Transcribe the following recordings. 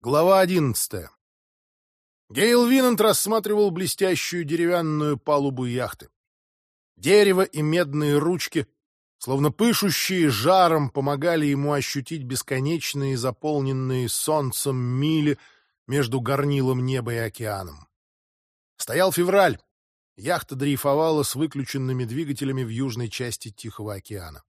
Глава 11. Гейл Винант рассматривал блестящую деревянную палубу яхты. Дерево и медные ручки, словно пышущие жаром, помогали ему ощутить бесконечные, заполненные солнцем мили между горнилом неба и океаном. Стоял февраль. Яхта дрейфовала с выключенными двигателями в южной части Тихого океана.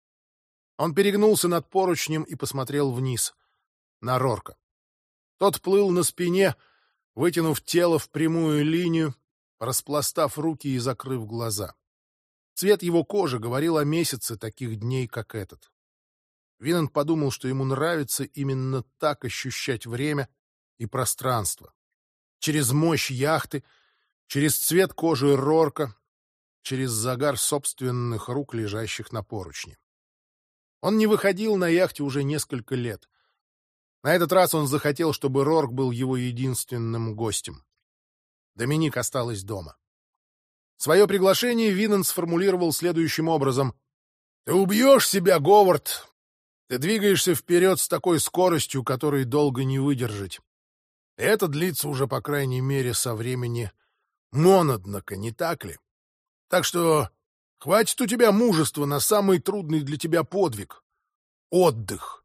Он перегнулся над поручнем и посмотрел вниз, на Рорка. Тот плыл на спине, вытянув тело в прямую линию, распластав руки и закрыв глаза. Цвет его кожи говорил о месяце таких дней, как этот. Винант подумал, что ему нравится именно так ощущать время и пространство. Через мощь яхты, через цвет кожи Рорка, через загар собственных рук, лежащих на поручне. Он не выходил на яхте уже несколько лет. На этот раз он захотел, чтобы Рорк был его единственным гостем. Доминик осталась дома. Свое приглашение Винант сформулировал следующим образом. «Ты убьешь себя, Говард! Ты двигаешься вперед с такой скоростью, которой долго не выдержать. И это длится уже, по крайней мере, со времени Монаднока, не так ли? Так что хватит у тебя мужества на самый трудный для тебя подвиг — отдых».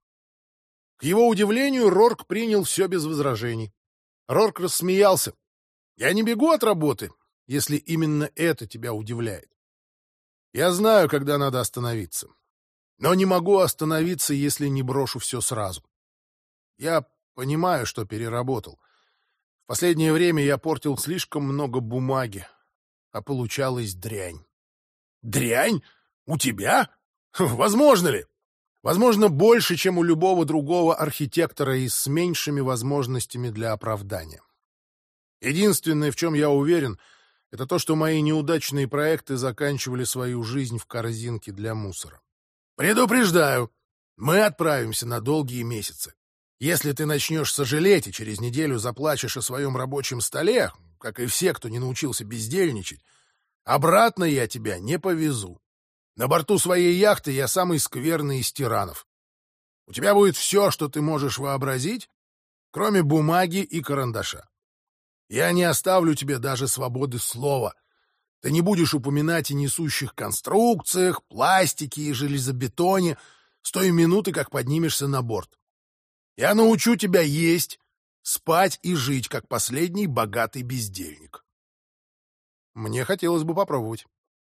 К его удивлению, Рорк принял все без возражений. Рорк рассмеялся. «Я не бегу от работы, если именно это тебя удивляет. Я знаю, когда надо остановиться. Но не могу остановиться, если не брошу все сразу. Я понимаю, что переработал. В последнее время я портил слишком много бумаги, а получалась дрянь». «Дрянь? У тебя? Возможно ли?» «Возможно, больше, чем у любого другого архитектора и с меньшими возможностями для оправдания. Единственное, в чем я уверен, это то, что мои неудачные проекты заканчивали свою жизнь в корзинке для мусора. Предупреждаю, мы отправимся на долгие месяцы. Если ты начнешь сожалеть и через неделю заплачешь о своем рабочем столе, как и все, кто не научился бездельничать, обратно я тебя не повезу. На борту своей яхты я самый скверный из тиранов. У тебя будет все, что ты можешь вообразить, кроме бумаги и карандаша. Я не оставлю тебе даже свободы слова. Ты не будешь упоминать о несущих конструкциях, пластике и железобетоне с той минуты, как поднимешься на борт. Я научу тебя есть, спать и жить, как последний богатый бездельник». Мне хотелось бы попробовать.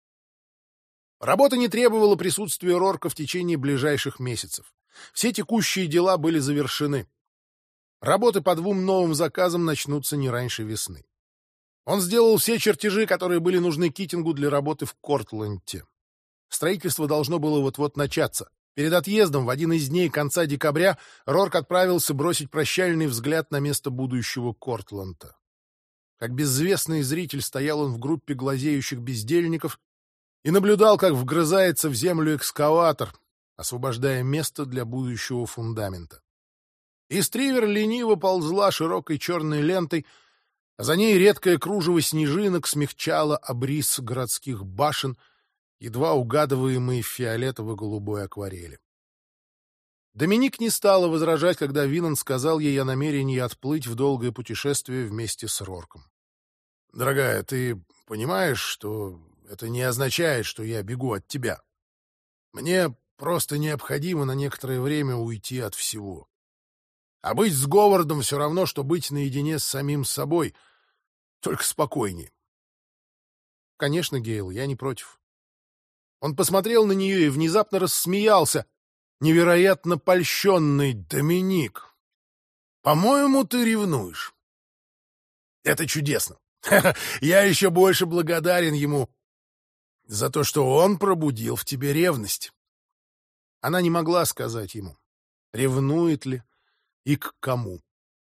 Работа не требовала присутствия Рорка в течение ближайших месяцев. Все текущие дела были завершены. Работы по 2 новым заказам начнутся не раньше весны. Он сделал все чертежи, которые были нужны Китингу для работы в Кортленде. Строительство должно было вот-вот начаться. Перед отъездом в один из дней конца декабря Рорк отправился бросить прощальный взгляд на место будущего Кортленда. Как безвестный зритель стоял он в группе глазеющих бездельников и наблюдал, как вгрызается в землю экскаватор, освобождая место для будущего фундамента. Истривер лениво ползла широкой черной лентой, а за ней редкое кружево снежинок смягчало обрис городских башен, едва угадываемые в фиолетово-голубой акварели. Доминик не стала возражать, когда Винант сказал ей о намерении отплыть в долгое путешествие вместе с Рорком. «Дорогая, ты понимаешь, что это не означает, что я бегу от тебя. Мне просто необходимо на некоторое время уйти от всего. А быть с Говардом все равно, что быть наедине с самим собой, только спокойнее». «Конечно, Гейл, я не против». Он посмотрел на нее и внезапно рассмеялся, невероятно польщенный. «Доминик, по-моему, ты ревнуешь. Это чудесно. Я еще больше благодарен ему за то, что он пробудил в тебе ревность». Она не могла сказать ему, ревнует ли и к кому.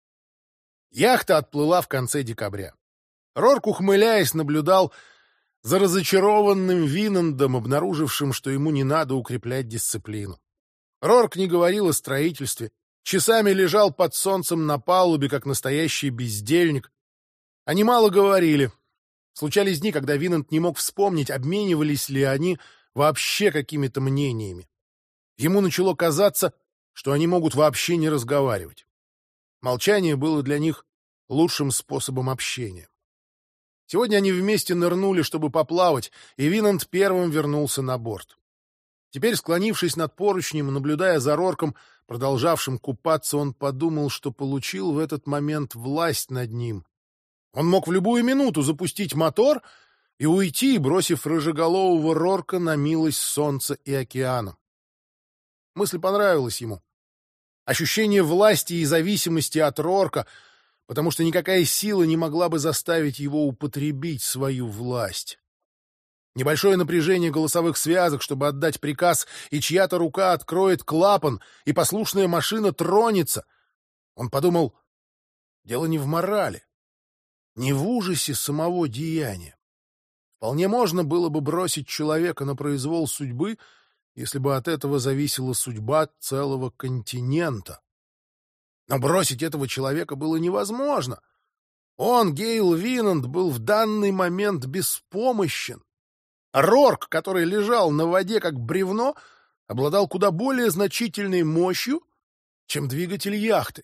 Яхта отплыла в конце декабря. Рорк, ухмыляясь, наблюдал за разочарованным Винандом, обнаружившим, что ему не надо укреплять дисциплину. Рорк не говорил о строительстве, часами лежал под солнцем на палубе, как настоящий бездельник. Они мало говорили. Случались дни, когда Винант не мог вспомнить, обменивались ли они вообще какими-то мнениями. Ему начало казаться, что они могут вообще не разговаривать. Молчание было для них лучшим способом общения. Сегодня они вместе нырнули, чтобы поплавать, и Винанд первым вернулся на борт. Теперь, склонившись над поручнем, наблюдая за Рорком, продолжавшим купаться, он подумал, что получил в этот момент власть над ним. Он мог в любую минуту запустить мотор и уйти, бросив рыжеголового Рорка на милость солнца и океана. Мысль понравилась ему. Ощущение власти и зависимости от Рорка, потому что никакая сила не могла бы заставить его употребить свою власть. Небольшое напряжение голосовых связок, чтобы отдать приказ, и чья-то рука откроет клапан, и послушная машина тронется. Он подумал, дело не в морали, не в ужасе самого деяния. Вполне можно было бы бросить человека на произвол судьбы, если бы от этого зависела судьба целого континента. Но бросить этого человека было невозможно. Он, Гейл Винанд, был в данный момент беспомощен. Рорк, который лежал на воде как бревно, обладал куда более значительной мощью, чем двигатель яхты.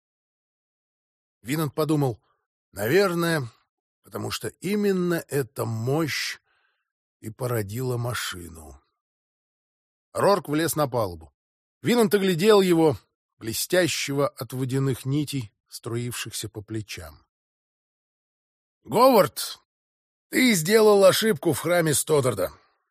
Винанд подумал, наверное, потому что именно эта мощь и породила машину. Рорк влез на палубу. Винанд оглядел его, блестящего от водяных нитей, струившихся по плечам. — Говард, ты сделал ошибку в храме Стодарда.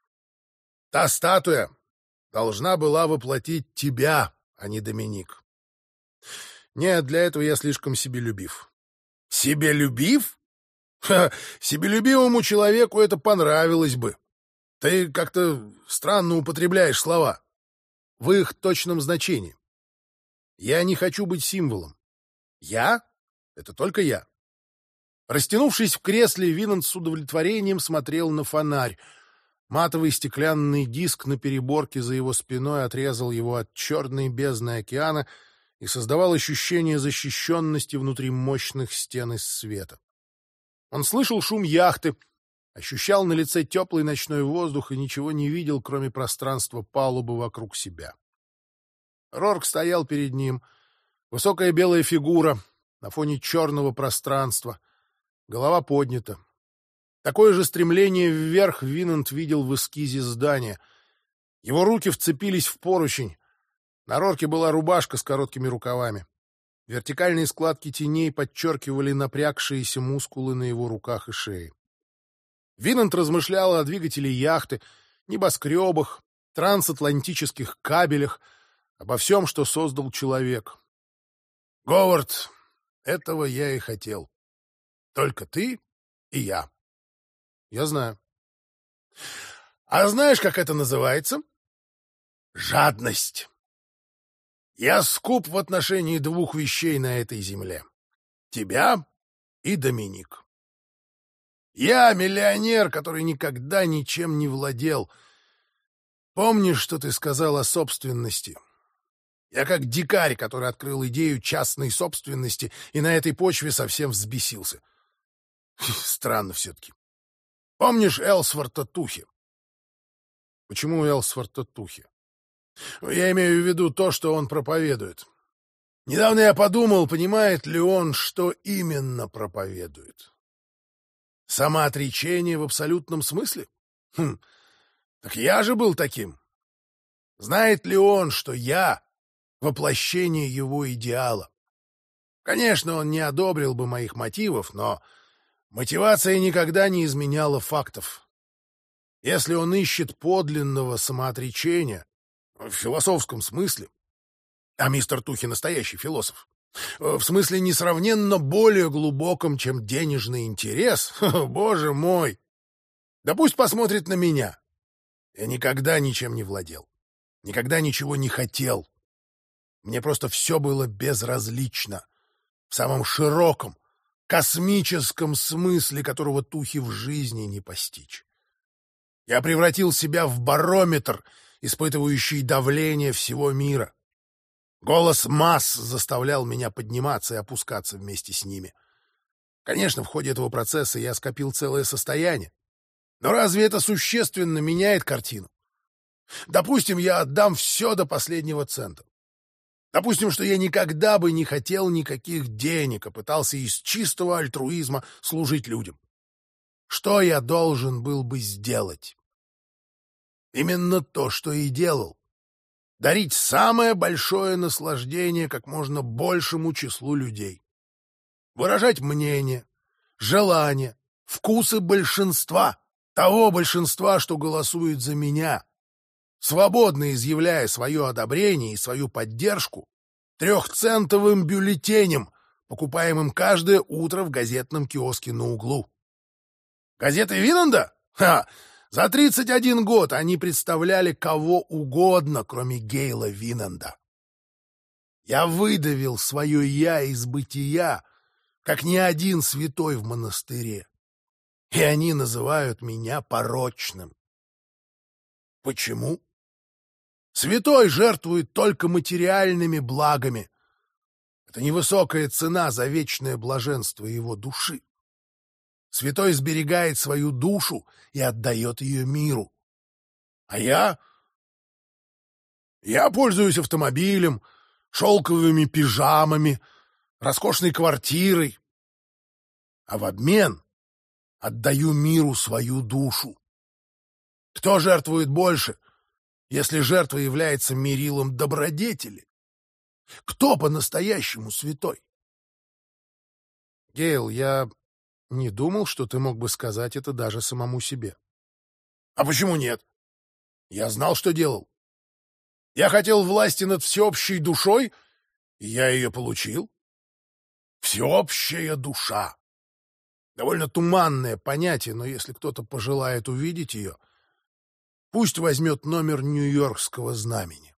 Та статуя должна была воплотить тебя, а не Доминик. Нет, для этого я слишком себелюбив. Себелюбив? Себелюбивому человеку это понравилось бы. Ты как-то странно употребляешь слова. В их точном значении. Я не хочу быть символом. Я — это только я. Растянувшись в кресле, Винанд с удовлетворением смотрел на фонарь. Матовый стеклянный диск на переборке за его спиной отрезал его от черной бездны океана и создавал ощущение защищенности внутри мощных стен из света. Он слышал шум яхты, ощущал на лице теплый ночной воздух и ничего не видел, кроме пространства палубы вокруг себя. Рорк стоял перед ним, высокая белая фигура на фоне черного пространства, голова поднята. Такое же стремление вверх Винанд видел в эскизе здания. Его руки вцепились в поручень. На Рорке была рубашка с короткими рукавами. Вертикальные складки теней подчеркивали напрягшиеся мускулы на его руках и шее. Винанд размышлял о двигателе яхты, небоскребах, трансатлантических кабелях, обо всем, что создал человек. Говард, этого я и хотел. Только ты и я. Я знаю. А знаешь, как это называется? Жадность. Я скуп в отношении двух вещей на этой земле. Тебя и Доминик. Я миллионер, который никогда ничем не владел. Помнишь, что ты сказал о собственности? Я как дикарь, который открыл идею частной собственности и на этой почве совсем взбесился. Странно все-таки. Помнишь Элсворта Тухи? Почему Элсворта Тухи? Я имею в виду то, что он проповедует. Недавно я подумал, понимает ли он, что именно проповедует. Самоотречение в абсолютном смысле? Так я же был таким. Знает ли он, что я — воплощение его идеала? Конечно, он не одобрил бы моих мотивов, но мотивация никогда не изменяла фактов. Если он ищет подлинного самоотречения, в философском смысле, а мистер Тухи настоящий философ, в смысле несравненно более глубоком, чем денежный интерес, боже мой, да пусть посмотрит на меня. Я никогда ничем не владел, никогда ничего не хотел. Мне просто все было безразлично, в самом широком, космическом смысле, которого Тухи в жизни не постичь. Я превратил себя в барометр, испытывающий давление всего мира. Голос масс заставлял меня подниматься и опускаться вместе с ними. Конечно, в ходе этого процесса я скопил целое состояние. Но разве это существенно меняет картину? Допустим, я отдам все до последнего цента. Допустим, что я никогда бы не хотел никаких денег, а пытался из чистого альтруизма служить людям. Что я должен был бы сделать? Именно то, что и делал. Дарить самое большое наслаждение как можно большему числу людей. Выражать мнение, желания, вкусы большинства, того большинства, что голосует за меня, свободно изъявляя свое одобрение и свою поддержку трехцентовым бюллетенем, покупаемым каждое утро в газетном киоске на углу. Газеты Винланда? Ха! За 31 год они представляли кого угодно, кроме Гейла Винланда. Я выдавил свое «я» из бытия, как ни один святой в монастыре. И они называют меня порочным. Почему? Святой жертвует только материальными благами. Это невысокая цена за вечное блаженство его души. Святой сберегает свою душу и отдает ее миру. А я пользуюсь автомобилем, шелковыми пижамами, роскошной квартирой, а в обмен отдаю миру свою душу. Кто жертвует больше, если жертва является мерилом добродетели? Кто по-настоящему святой? Гейл, я не думал, что ты мог бы сказать это даже самому себе. А почему нет? Я знал, что делал. Я хотел власти над всеобщей душой, и я ее получил. Всеобщая душа. Довольно туманное понятие, но если кто-то пожелает увидеть ее, пусть возьмет номер Нью-Йоркского знамени.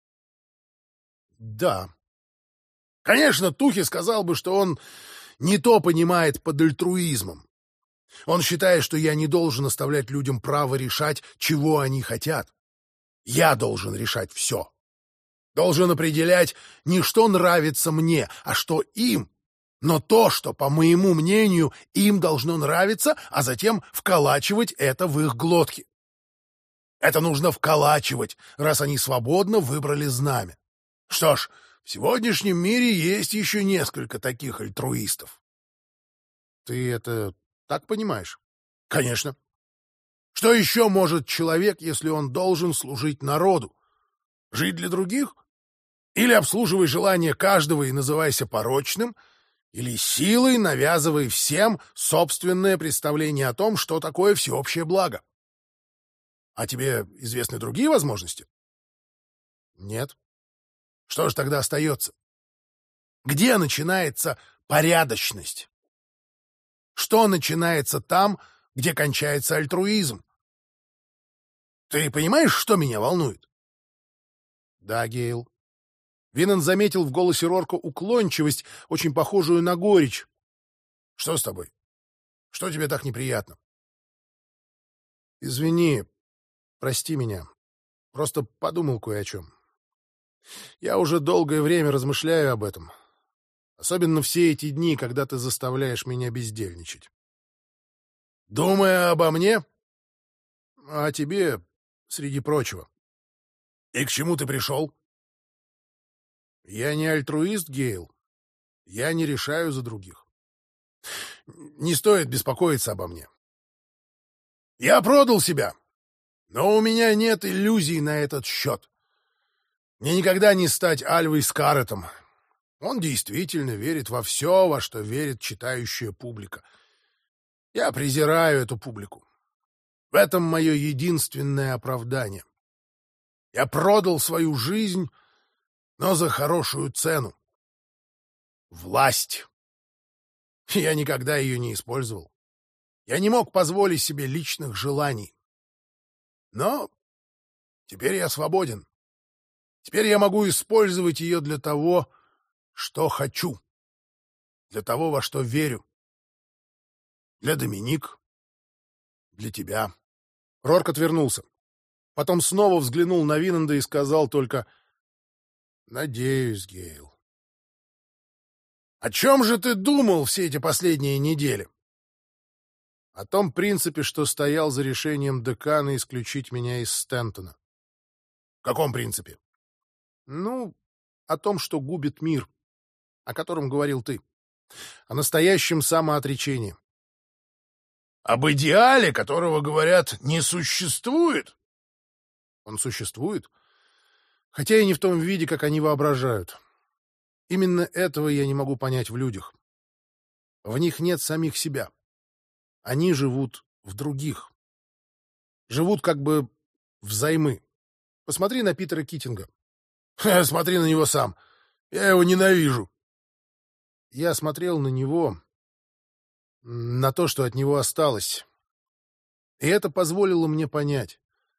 Да. Конечно, Тухи сказал бы, что он не то понимает под альтруизмом. Он считает, что я не должен оставлять людям право решать, чего они хотят. Я должен решать все. Должен определять не что нравится мне, а что им, но то, что, по моему мнению, им должно нравиться, а затем вколачивать это в их глотки. Это нужно вколачивать, раз они свободно выбрали знамя. Что ж, в сегодняшнем мире есть еще несколько таких альтруистов. Ты это так понимаешь? Конечно. Что еще может человек, если он должен служить народу? Жить для других? Или обслуживай желания каждого и называйся порочным, или силой навязывай всем собственное представление о том, что такое всеобщее благо. А тебе известны другие возможности? Нет. Что же тогда остается? Где начинается порядочность? Что начинается там, где кончается альтруизм? Ты понимаешь, что меня волнует? Да, Гейл. Винан заметил в голосе Рорка уклончивость, очень похожую на горечь. Что с тобой? Что тебе так неприятно? Извини, прости меня. Просто подумал кое о чем. Я уже долгое время размышляю об этом. Особенно все эти дни, когда ты заставляешь меня бездельничать. Думая обо мне? А о тебе, среди прочего. И к чему ты пришел? Я не альтруист, Гейл. Я не решаю за других. Не стоит беспокоиться обо мне. Я продал себя, но у меня нет иллюзий на этот счет. Мне никогда не стать Альвой Скарлеттом. Он действительно верит во все, во что верит читающая публика. Я презираю эту публику. В этом мое единственное оправдание. Я продал свою жизнь, но за хорошую цену. Власть. Я никогда ее не использовал. Я не мог позволить себе личных желаний. Но теперь я свободен. Теперь я могу использовать ее для того, что хочу. Для того, во что верю. Для Доминик. Для тебя. Рорк отвернулся. Потом снова взглянул на Винланда и сказал только: «Надеюсь, Гейл». «О чем же ты думал все эти последние недели?» «О том принципе, что стоял за решением декана исключить меня из Стентона». «В каком принципе?» «Ну, о том, что губит мир, о котором говорил ты, о настоящем самоотречении. Об идеале, которого, говорят, не существует? Он существует, хотя и не в том виде, как они воображают. Именно этого я не могу понять в людях. В них нет самих себя. Они живут в других. Живут как бы взаймы. Посмотри на Питера Китинга. Смотри на него сам. Я его ненавижу. Я смотрел на него, на то, что от него осталось. И это позволило мне понять.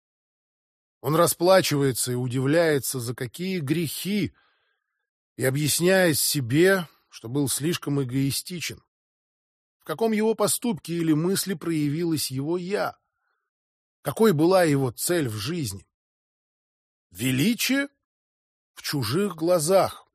Он расплачивается и удивляется, за какие грехи, и объясняет себе, что был слишком эгоистичен. В каком его поступке или мысли проявилось его «я»? Какой была его цель в жизни? Величие в чужих глазах.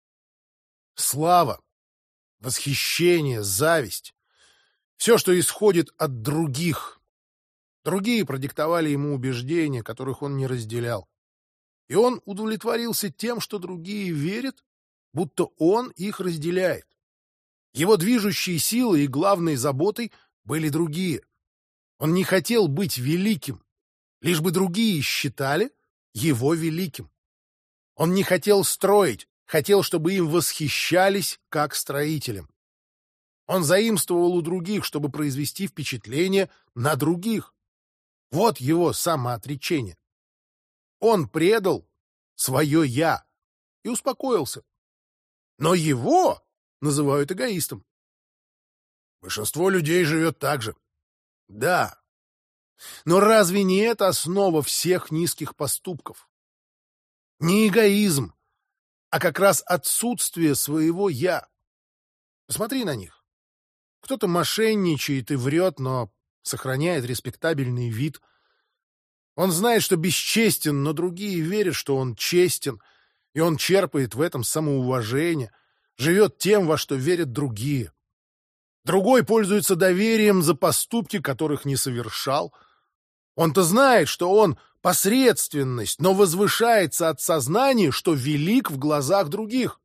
Слава, восхищение, зависть. Все, что исходит от других. Другие продиктовали ему убеждения, которых он не разделял. И он удовлетворился тем, что другие верят, будто он их разделяет. Его движущей силой и главной заботой были другие. Он не хотел быть великим, лишь бы другие считали его великим. Он не хотел строить, хотел, чтобы им восхищались как строителем. Он заимствовал у других, чтобы произвести впечатление на других. Вот его самоотречение. Он предал свое «я» и успокоился. Но его называют эгоистом. Большинство людей живет так же. Да. Но разве не это основа всех низких поступков? Не эгоизм, а как раз отсутствие своего «я». Посмотри на них. Кто-то мошенничает и врет, но сохраняет респектабельный вид. Он знает, что бесчестен, но другие верят, что он честен, и он черпает в этом самоуважение, живет тем, во что верят другие. Другой пользуется доверием за поступки, которых не совершал. Он-то знает, что он посредственность, но возвышается от сознания, что велик в глазах других.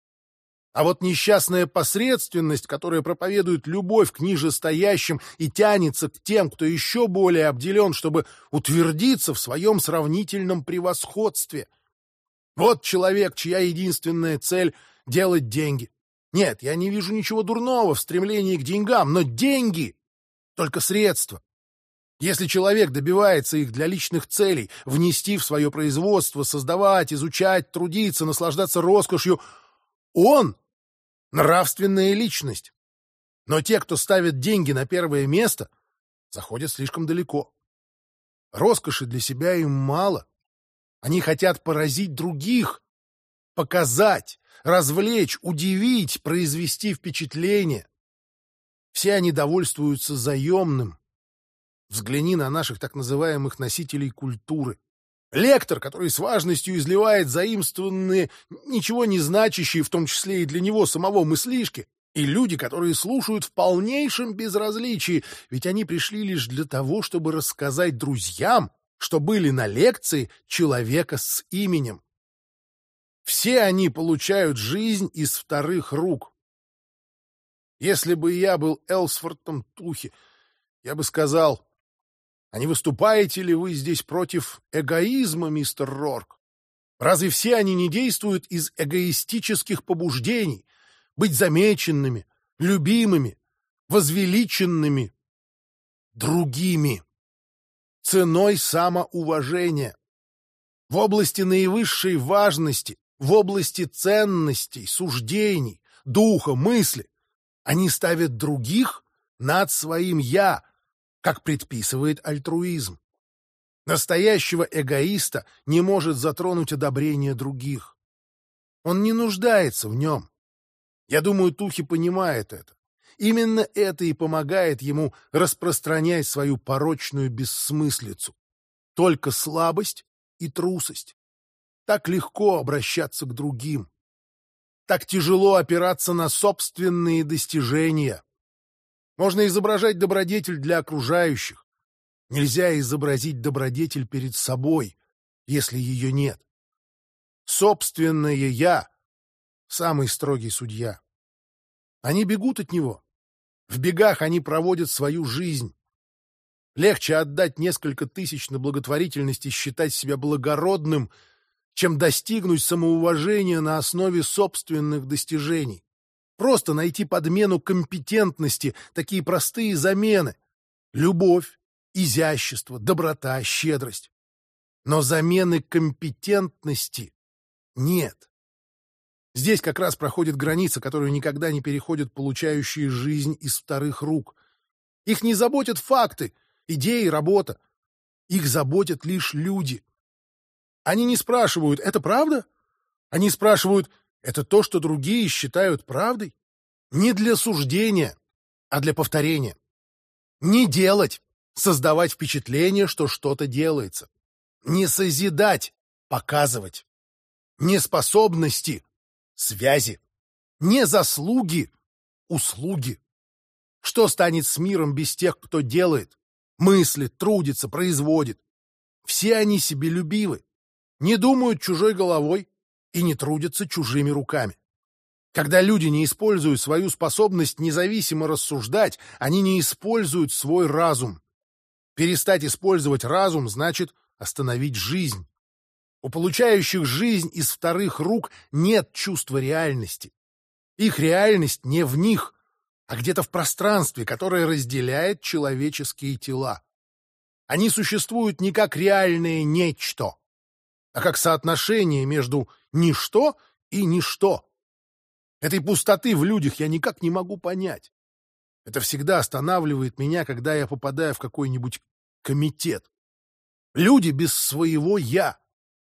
А вот несчастная посредственность, которая проповедует любовь к нижестоящим и тянется к тем, кто еще более обделен, чтобы утвердиться в своем сравнительном превосходстве. Вот человек, чья единственная цель — делать деньги. Нет, я не вижу ничего дурного в стремлении к деньгам, но деньги — только средства. Если человек добивается их для личных целей, внести в свое производство, создавать, изучать, трудиться, наслаждаться роскошью, он — нравственная личность. Но те, кто ставит деньги на первое место, заходят слишком далеко. Роскоши для себя им мало. Они хотят поразить других, показать, развлечь, удивить, произвести впечатление. Все они довольствуются заемным. Взгляни на наших так называемых носителей культуры. Лектор, который с важностью изливает заимствованные, ничего не значащие, в том числе и для него самого, мыслишки, и люди, которые слушают в полнейшем безразличии, ведь они пришли лишь для того, чтобы рассказать друзьям, что были на лекции человека с именем. Все они получают жизнь из вторых рук. Если бы я был Элсвортом Тухи, я бы сказал: а не выступаете ли вы здесь против эгоизма, мистер Рорк? Разве все они не действуют из эгоистических побуждений? Быть замеченными, любимыми, возвеличенными другими, ценой самоуважения. В области наивысшей важности, в области ценностей, суждений, духа, мысли они ставят других над своим «я», как предписывает альтруизм. Настоящего эгоиста не может затронуть одобрение других. Он не нуждается в нем. Я думаю, Тухи понимает это. Именно это и помогает ему распространять свою порочную бессмыслицу. Только слабость и трусость. Так легко обращаться к другим. Так тяжело опираться на собственные достижения. Можно изображать добродетель для окружающих. Нельзя изобразить добродетель перед собой, если ее нет. Собственное «я» самый строгий судья. Они бегут от него. В бегах они проводят свою жизнь. Легче отдать несколько тысяч на благотворительность и считать себя благородным, чем достигнуть самоуважения на основе собственных достижений. Просто найти подмену компетентности, такие простые замены. Любовь, изящество, доброта, щедрость. Но замены компетентности нет. Здесь как раз проходит граница, которую никогда не переходят получающие жизнь из вторых рук. Их не заботят факты, идеи, работа. Их заботят лишь люди. Они не спрашивают: «Это правда?» Они спрашивают: «Это то, что другие считают правдой?» Не для суждения, а для повторения. Не делать, создавать впечатление, что что-то делается. Не созидать, показывать. Не способности, связи. Не заслуги, услуги. Что станет с миром без тех, кто делает, мыслит, трудится, производит? Все они себелюбивы, не думают чужой головой и не трудятся чужими руками. Когда люди не используют свою способность независимо рассуждать, они не используют свой разум. Перестать использовать разум значит остановить жизнь. У получающих жизнь из вторых рук нет чувства реальности. Их реальность не в них, а где-то в пространстве, которое разделяет человеческие тела. Они существуют не как реальное нечто, а как соотношение между ничто и ничто. Этой пустоты в людях я никак не могу понять. Это всегда останавливает меня, когда я попадаю в какой-нибудь комитет. Люди без своего «я».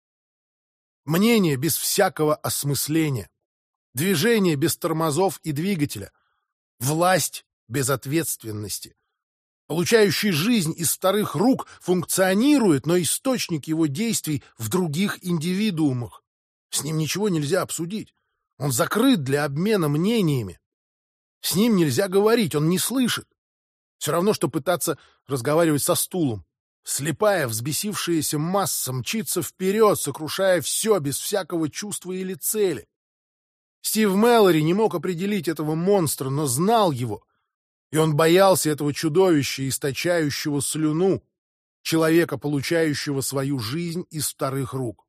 Мнение без всякого осмысления. Движение без тормозов и двигателя. Власть без ответственности. Получающий жизнь из вторых рук функционирует, но источник его действий в других индивидуумах. С ним ничего нельзя обсудить. Он закрыт для обмена мнениями. С ним нельзя говорить, он не слышит. Все равно, что пытаться разговаривать со стулом. Слепая, взбесившаяся масса мчится вперед, сокрушая все без всякого чувства или цели. Стив Мэлори не мог определить этого монстра, но знал его. И он боялся этого чудовища, источающего слюну, человека, получающего свою жизнь из вторых рук.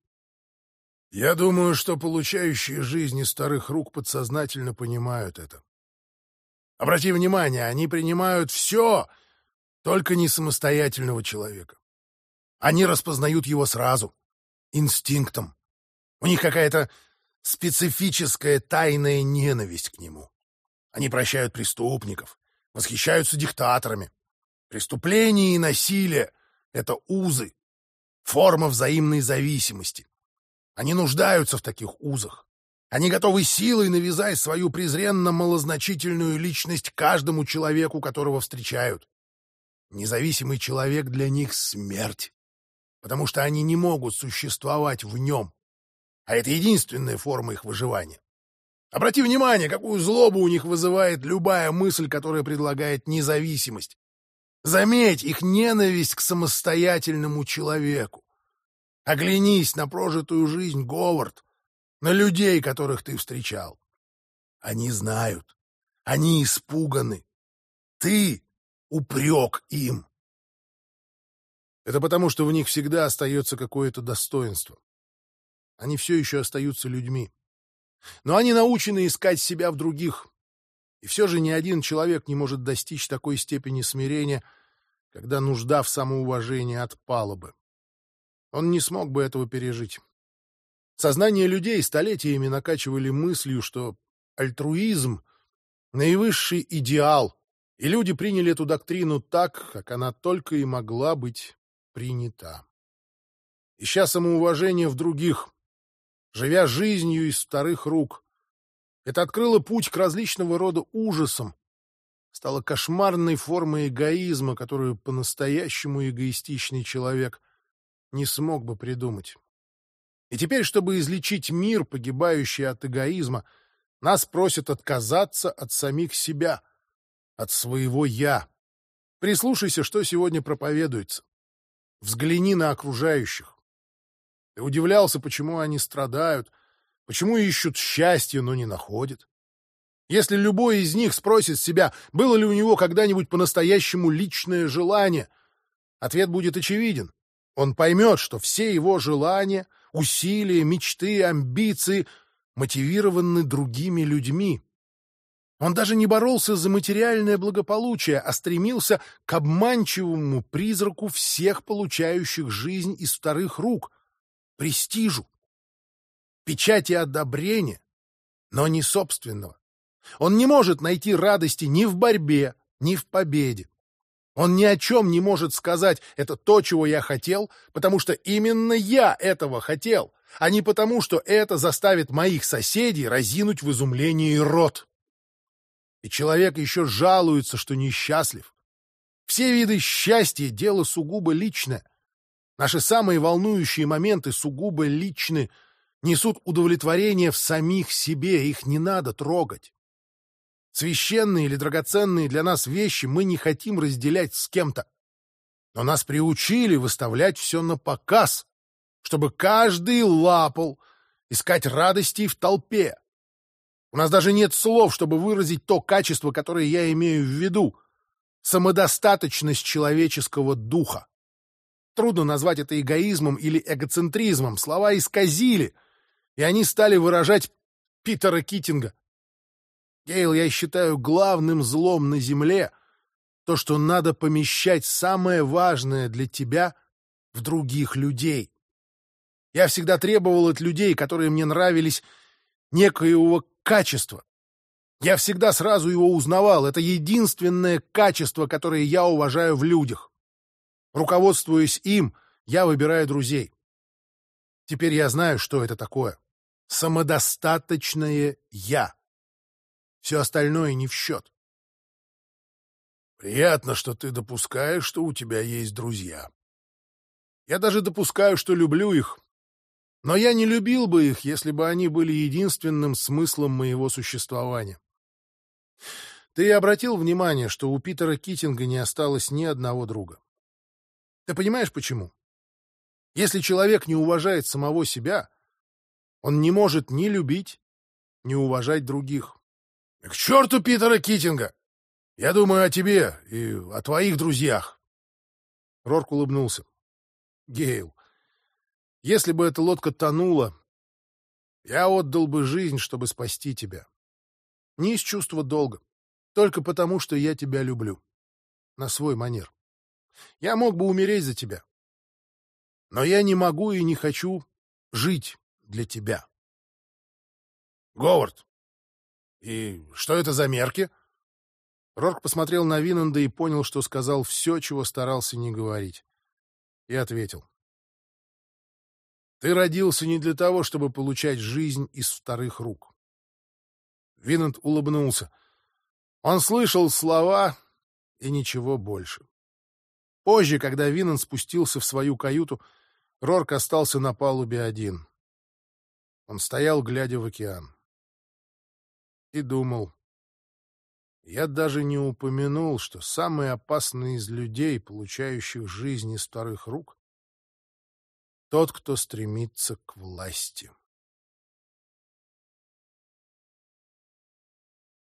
Я думаю, что получающие жизнь из вторых рук подсознательно понимают это. Обрати внимание, они принимают все, только не самостоятельного человека. Они распознают его сразу, инстинктом. У них какая-то специфическая тайная ненависть к нему. Они прощают преступников, восхищаются диктаторами. Преступление и насилие — это узы, форма взаимной зависимости. Они нуждаются в таких узах. Они готовы силой навязать свою презренно-малозначительную личность каждому человеку, которого встречают. Независимый человек для них — смерть, потому что они не могут существовать в нем. А это единственная форма их выживания. Обрати внимание, какую злобу у них вызывает любая мысль, которая предлагает независимость. Заметь их ненависть к самостоятельному человеку. Оглянись на прожитую жизнь, Говард, на людей, которых ты встречал. Они знают, они испуганы. Ты упрек им. Это потому, что в них всегда остается какое-то достоинство. Они все еще остаются людьми. Но они научены искать себя в других. И все же ни один человек не может достичь такой степени смирения, когда нужда в самоуважении отпала бы. Он не смог бы этого пережить. Сознание людей столетиями накачивали мыслью, что альтруизм — наивысший идеал, и люди приняли эту доктрину так, как она только и могла быть принята. Ища самоуважение в других, живя жизнью из вторых рук, это открыло путь к различного рода ужасам, стало кошмарной формой эгоизма, которую по-настоящему эгоистичный человек не смог бы придумать. И теперь, чтобы излечить мир, погибающий от эгоизма, нас просят отказаться от самих себя, от своего «я». Прислушайся, что сегодня проповедуется. Взгляни на окружающих. Ты удивлялся, почему они страдают, Почему ищут счастье, но не находят? Если любой из них спросит себя, было ли у него когда-нибудь по-настоящему личное желание, ответ будет очевиден. Он поймет, что все его желания, усилия, мечты, амбиции мотивированы другими людьми. Он даже не боролся за материальное благополучие, а стремился к обманчивому призраку всех получающих жизнь из вторых рук, престижу, печати одобрения, но не собственного. Он не может найти радости ни в борьбе, ни в победе. Он ни о чем не может сказать «это то, чего я хотел», потому что именно я этого хотел, а не потому, что это заставит моих соседей разинуть в изумлении рот. И человек еще жалуется, что несчастлив. Все виды счастья — дело сугубо личное. Наши самые волнующие моменты сугубо личны, несут удовлетворение в самих себе, их не надо трогать. Священные или драгоценные для нас вещи мы не хотим разделять с кем-то. Но нас приучили выставлять все на показ, чтобы каждый лапал, искать радости в толпе. У нас даже нет слов, чтобы выразить то качество, которое я имею в виду — самодостаточность человеческого духа. Трудно назвать это эгоизмом или эгоцентризмом, слова исказили, и они стали выражать Питера Китинга. Гейл, я считаю главным злом на земле то, что надо помещать самое важное для тебя в других людей. Я всегда требовал от людей, которые мне нравились, некоего качества. Я всегда сразу его узнавал. Это единственное качество, которое я уважаю в людях. Руководствуясь им, я выбираю друзей. Теперь я знаю, что это такое. Самодостаточное «я». Все остальное не в счет. Приятно, что ты допускаешь, что у тебя есть друзья. Я даже допускаю, что люблю их. Но я не любил бы их, если бы они были единственным смыслом моего существования. Ты обратил внимание, что у Питера Китинга не осталось ни одного друга? Ты понимаешь, почему? Если человек не уважает самого себя, он не может ни любить, ни уважать других. — К черту Питера Китинга! Я думаю о тебе и о твоих друзьях. Рорк улыбнулся. — Гейл, если бы эта лодка тонула, я отдал бы жизнь, чтобы спасти тебя. Не из чувства долга, только потому, что я тебя люблю. На свой манер. Я мог бы умереть за тебя. Но я не могу и не хочу жить для тебя. — Говард, и что это за мерки? Рорк посмотрел на Винланда и понял, что сказал все, чего старался не говорить. И ответил. Ты родился не для того, чтобы получать жизнь из вторых рук. Винланд улыбнулся. Он слышал слова и ничего больше. Позже, когда Винланд спустился в свою каюту, Рорк остался на палубе один. Он стоял, глядя в океан. И думал. Я даже не упомянул, что самый опасный из людей, получающих жизнь из вторых рук, тот, кто стремится к власти.